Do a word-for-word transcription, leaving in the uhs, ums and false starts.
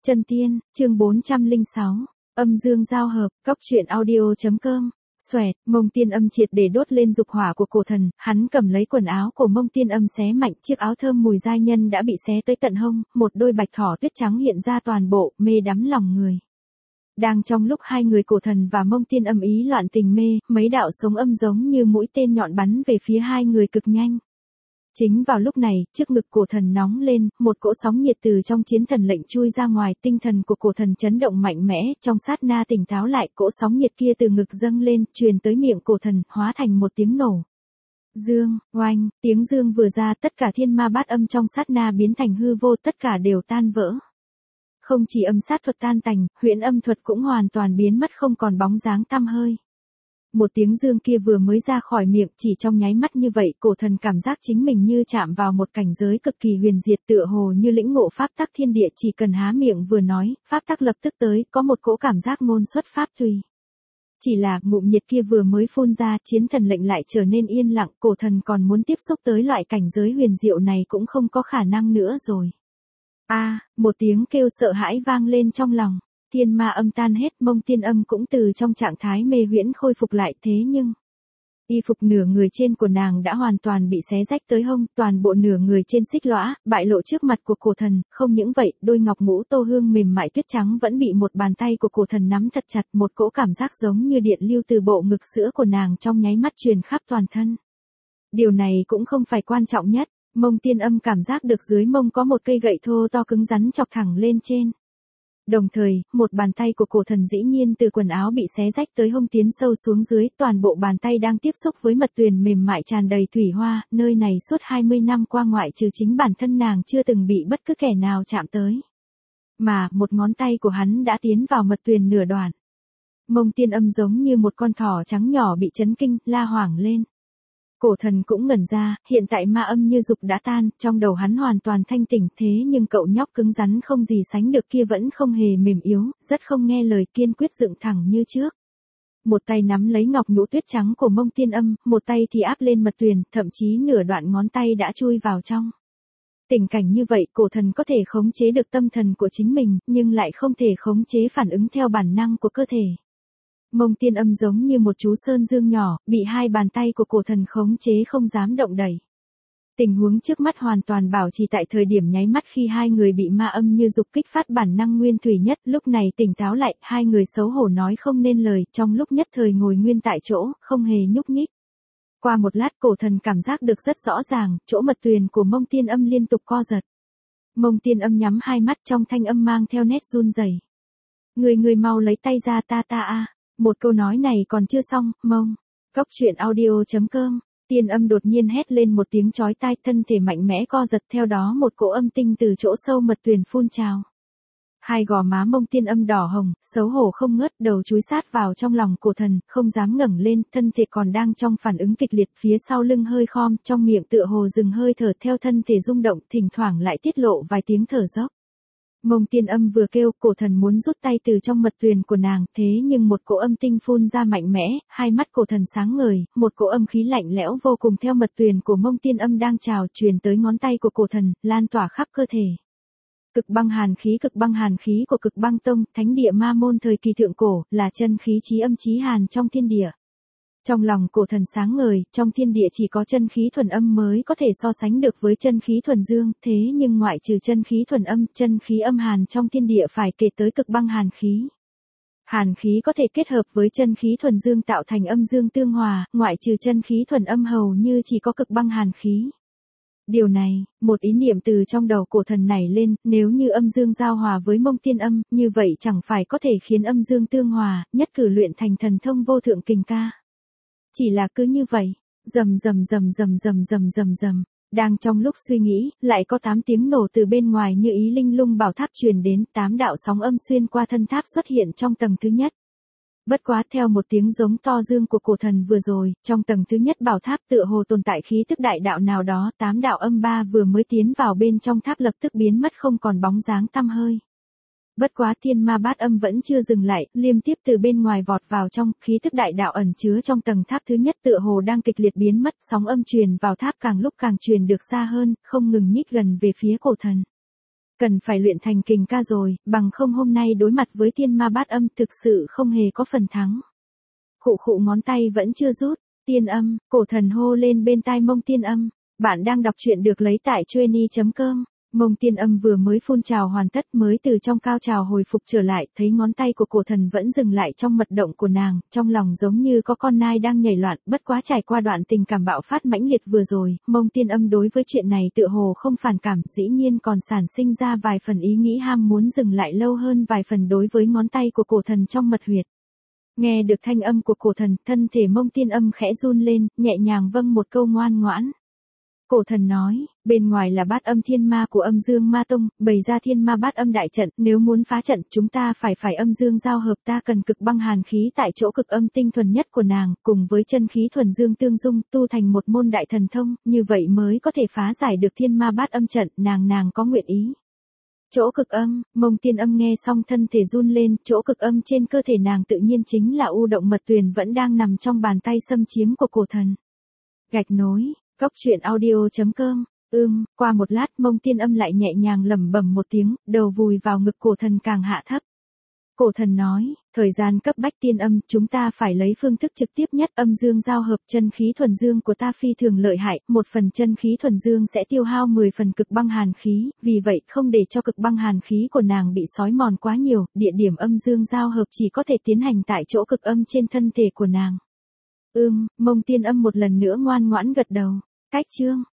Chân tiên, chương bốn trăm lẻ sáu, âm dương giao hợp, cóc truyện audio.com. Xoẹt, Mông Tiên Âm triệt để đốt lên dục hỏa của cổ thần, hắn cầm lấy quần áo của Mông Tiên Âm xé mạnh, chiếc áo thơm mùi giai nhân đã bị xé tới tận hông, một đôi bạch thỏ tuyết trắng hiện ra toàn bộ, mê đắm lòng người. Đang trong lúc hai người cổ thần và Mông Tiên Âm ý loạn tình mê, mấy đạo sống âm giống như mũi tên nhọn bắn về phía hai người cực nhanh. Chính vào lúc này, trước ngực cổ thần nóng lên, một cỗ sóng nhiệt từ trong chiến thần lệnh chui ra ngoài, tinh thần của cổ thần chấn động mạnh mẽ, trong sát na tỉnh táo lại, cỗ sóng nhiệt kia từ ngực dâng lên, truyền tới miệng cổ thần, hóa thành một tiếng nổ. Dương, oanh, tiếng dương vừa ra, tất cả thiên ma bát âm trong sát na biến thành hư vô, tất cả đều tan vỡ. Không chỉ âm sát thuật tan tành, huyễn âm thuật cũng hoàn toàn biến mất không còn bóng dáng tăm hơi. Một tiếng dương kia vừa mới ra khỏi miệng, chỉ trong nháy mắt như vậy, cổ thần cảm giác chính mình như chạm vào một cảnh giới cực kỳ huyền diệt, tựa hồ như lĩnh ngộ pháp tắc thiên địa, chỉ cần há miệng vừa nói, pháp tắc lập tức tới, có một cỗ cảm giác ngôn xuất pháp tùy. Chỉ là, ngụm nhiệt kia vừa mới phun ra, chiến thần lệnh lại trở nên yên lặng, cổ thần còn muốn tiếp xúc tới loại cảnh giới huyền diệu này cũng không có khả năng nữa rồi. A, à, một tiếng kêu sợ hãi vang lên trong lòng. Thiên ma âm tan hết, Mông Tiên Âm cũng từ trong trạng thái mê huyễn khôi phục lại, thế nhưng y phục nửa người trên của nàng đã hoàn toàn bị xé rách tới hông, toàn bộ nửa người trên xích lõa, bại lộ trước mặt của cổ thần, không những vậy, đôi ngọc ngũ tô hương mềm mại tuyết trắng vẫn bị một bàn tay của cổ thần nắm thật chặt, một cỗ cảm giác giống như điện lưu từ bộ ngực sữa của nàng trong nháy mắt truyền khắp toàn thân. Điều này cũng không phải quan trọng nhất, Mông Tiên Âm cảm giác được dưới mông có một cây gậy thô to cứng rắn chọc thẳng lên trên. Đồng thời, một bàn tay của cổ thần dĩ nhiên từ quần áo bị xé rách tới hông tiến sâu xuống dưới, toàn bộ bàn tay đang tiếp xúc với mật tuyền mềm mại tràn đầy thủy hoa, nơi này suốt hai mươi năm qua ngoại trừ chính bản thân nàng chưa từng bị bất cứ kẻ nào chạm tới. Mà, một ngón tay của hắn đã tiến vào mật tuyền nửa đoạn. Mông Tiên Âm giống như một con thỏ trắng nhỏ bị chấn kinh, la hoảng lên. Cổ thần cũng ngẩn ra, hiện tại ma âm như dục đã tan, trong đầu hắn hoàn toàn thanh tỉnh, thế nhưng cậu nhóc cứng rắn không gì sánh được kia vẫn không hề mềm yếu, rất không nghe lời, kiên quyết dựng thẳng như trước. Một tay nắm lấy ngọc nhũ tuyết trắng của Mông Tiên Âm, một tay thì áp lên mật tuyền, thậm chí nửa đoạn ngón tay đã chui vào trong. Tình cảnh như vậy, cổ thần có thể khống chế được tâm thần của chính mình, nhưng lại không thể khống chế phản ứng theo bản năng của cơ thể. Mông Tiên Âm giống như một chú sơn dương nhỏ, bị hai bàn tay của cổ thần khống chế không dám động đẩy. Tình huống trước mắt hoàn toàn bảo trì tại thời điểm nháy mắt khi hai người bị ma âm như dục kích phát bản năng nguyên thủy nhất, lúc này tỉnh táo lại, hai người xấu hổ nói không nên lời, trong lúc nhất thời ngồi nguyên tại chỗ, không hề nhúc nhích. Qua một lát cổ thần cảm giác được rất rõ ràng, chỗ mật tuyền của Mông Tiên Âm liên tục co giật. Mông Tiên Âm nhắm hai mắt trong thanh âm mang theo nét run rẩy. Người người mau lấy tay ra ta ta a. Một câu nói này còn chưa xong, Mông. Cóc truyện audio.com. Tiên Âm đột nhiên hét lên một tiếng chói tai, thân thể mạnh mẽ co giật, theo đó một cỗ âm tinh từ chỗ sâu mật tuyền phun trào. Hai gò má Mông Tiên Âm đỏ hồng, xấu hổ không ngớt, đầu chúi sát vào trong lòng cổ thần, không dám ngẩng lên, thân thể còn đang trong phản ứng kịch liệt, phía sau lưng hơi khom, trong miệng tựa hồ dừng hơi thở, theo thân thể rung động, thỉnh thoảng lại tiết lộ vài tiếng thở dốc. Mông Tiên Âm vừa kêu, cổ thần muốn rút tay từ trong mật tuyền của nàng, thế nhưng một cỗ âm tinh phun ra mạnh mẽ, hai mắt cổ thần sáng ngời, một cỗ âm khí lạnh lẽo vô cùng theo mật tuyền của Mông Tiên Âm đang trào truyền tới ngón tay của cổ thần, lan tỏa khắp cơ thể. Cực băng hàn khí, cực băng hàn khí của Cực Băng Tông, thánh địa ma môn thời kỳ thượng cổ, là chân khí chí âm chí hàn trong thiên địa. Trong lòng cổ thần sáng ngời, trong thiên địa chỉ có chân khí thuần âm mới có thể so sánh được với chân khí thuần dương, thế nhưng ngoại trừ chân khí thuần âm, chân khí âm hàn trong thiên địa phải kể tới cực băng hàn khí. Hàn khí có thể kết hợp với chân khí thuần dương tạo thành âm dương tương hòa, ngoại trừ chân khí thuần âm hầu như chỉ có cực băng hàn khí. Điều này, một ý niệm từ trong đầu cổ thần nảy lên, nếu như âm dương giao hòa với Mông Tiên Âm, như vậy chẳng phải có thể khiến âm dương tương hòa, nhất cử luyện thành thần thông vô thượng kình ca. Chỉ là cứ như vậy, rầm rầm rầm rầm rầm rầm rầm rầm, đang trong lúc suy nghĩ, lại có tám tiếng nổ từ bên ngoài như ý linh lung bảo tháp truyền đến, tám đạo sóng âm xuyên qua thân tháp xuất hiện trong tầng thứ nhất. Bất quá theo một tiếng giống to dương của cổ thần vừa rồi, trong tầng thứ nhất bảo tháp tựa hồ tồn tại khí tức đại đạo nào đó, tám đạo âm ba vừa mới tiến vào bên trong tháp lập tức biến mất không còn bóng dáng tăm hơi. Bất quá thiên ma bát âm vẫn chưa dừng lại, liên tiếp từ bên ngoài vọt vào trong, khí thức đại đạo ẩn chứa trong tầng tháp thứ nhất tựa hồ đang kịch liệt biến mất, sóng âm truyền vào tháp càng lúc càng truyền được xa hơn, không ngừng nhích gần về phía cổ thần. cần phải luyện thành kình ca rồi, bằng không hôm nay đối mặt với tiên ma bát âm thực sự không hề có phần thắng. Khụ khụ ngón tay vẫn chưa rút, tiên âm, cổ thần hô lên bên tai Mông Tiên Âm, bạn đang đọc truyện được lấy tại chueny chấm com. Mông Tiên Âm vừa mới phun trào hoàn tất mới từ trong cao trào hồi phục trở lại, thấy ngón tay của cổ thần vẫn dừng lại trong mật động của nàng, trong lòng giống như có con nai đang nhảy loạn, bất quá trải qua đoạn tình cảm bạo phát mãnh liệt vừa rồi, Mông Tiên Âm đối với chuyện này tựa hồ không phản cảm, dĩ nhiên còn sản sinh ra vài phần ý nghĩ ham muốn dừng lại lâu hơn vài phần đối với ngón tay của cổ thần trong mật huyệt. Nghe được thanh âm của cổ thần, thân thể Mông Tiên Âm khẽ run lên, nhẹ nhàng vâng một câu ngoan ngoãn. Cổ thần nói, bên ngoài là bát âm thiên ma của âm dương ma tông, bày ra thiên ma bát âm đại trận, nếu muốn phá trận chúng ta phải phải âm dương giao hợp, ta cần cực băng hàn khí tại chỗ cực âm tinh thuần nhất của nàng, cùng với chân khí thuần dương tương dung, tu thành một môn đại thần thông, như vậy mới có thể phá giải được thiên ma bát âm trận, nàng nàng có nguyện ý. Chỗ cực âm, Mông Tiên Âm nghe xong thân thể run lên, chỗ cực âm trên cơ thể nàng tự nhiên chính là u động mật tuyền vẫn đang nằm trong bàn tay xâm chiếm của cổ thần. Gạch nối, Cốc truyện audio chấm com, ưm, qua một lát Mông Tiên Âm lại nhẹ nhàng lẩm bẩm một tiếng, đầu vùi vào ngực cổ thần càng hạ thấp. Cổ thần nói, thời gian cấp bách Tiên Âm, chúng ta phải lấy phương thức trực tiếp nhất, âm dương giao hợp, chân khí thuần dương của ta phi thường lợi hại, một phần chân khí thuần dương sẽ tiêu hao mười phần cực băng hàn khí, vì vậy không để cho cực băng hàn khí của nàng bị xói mòn quá nhiều, địa điểm âm dương giao hợp chỉ có thể tiến hành tại chỗ cực âm trên thân thể của nàng. Ưm, Mông Tiên Âm một lần nữa ngoan ngoãn gật đầu. Cách chương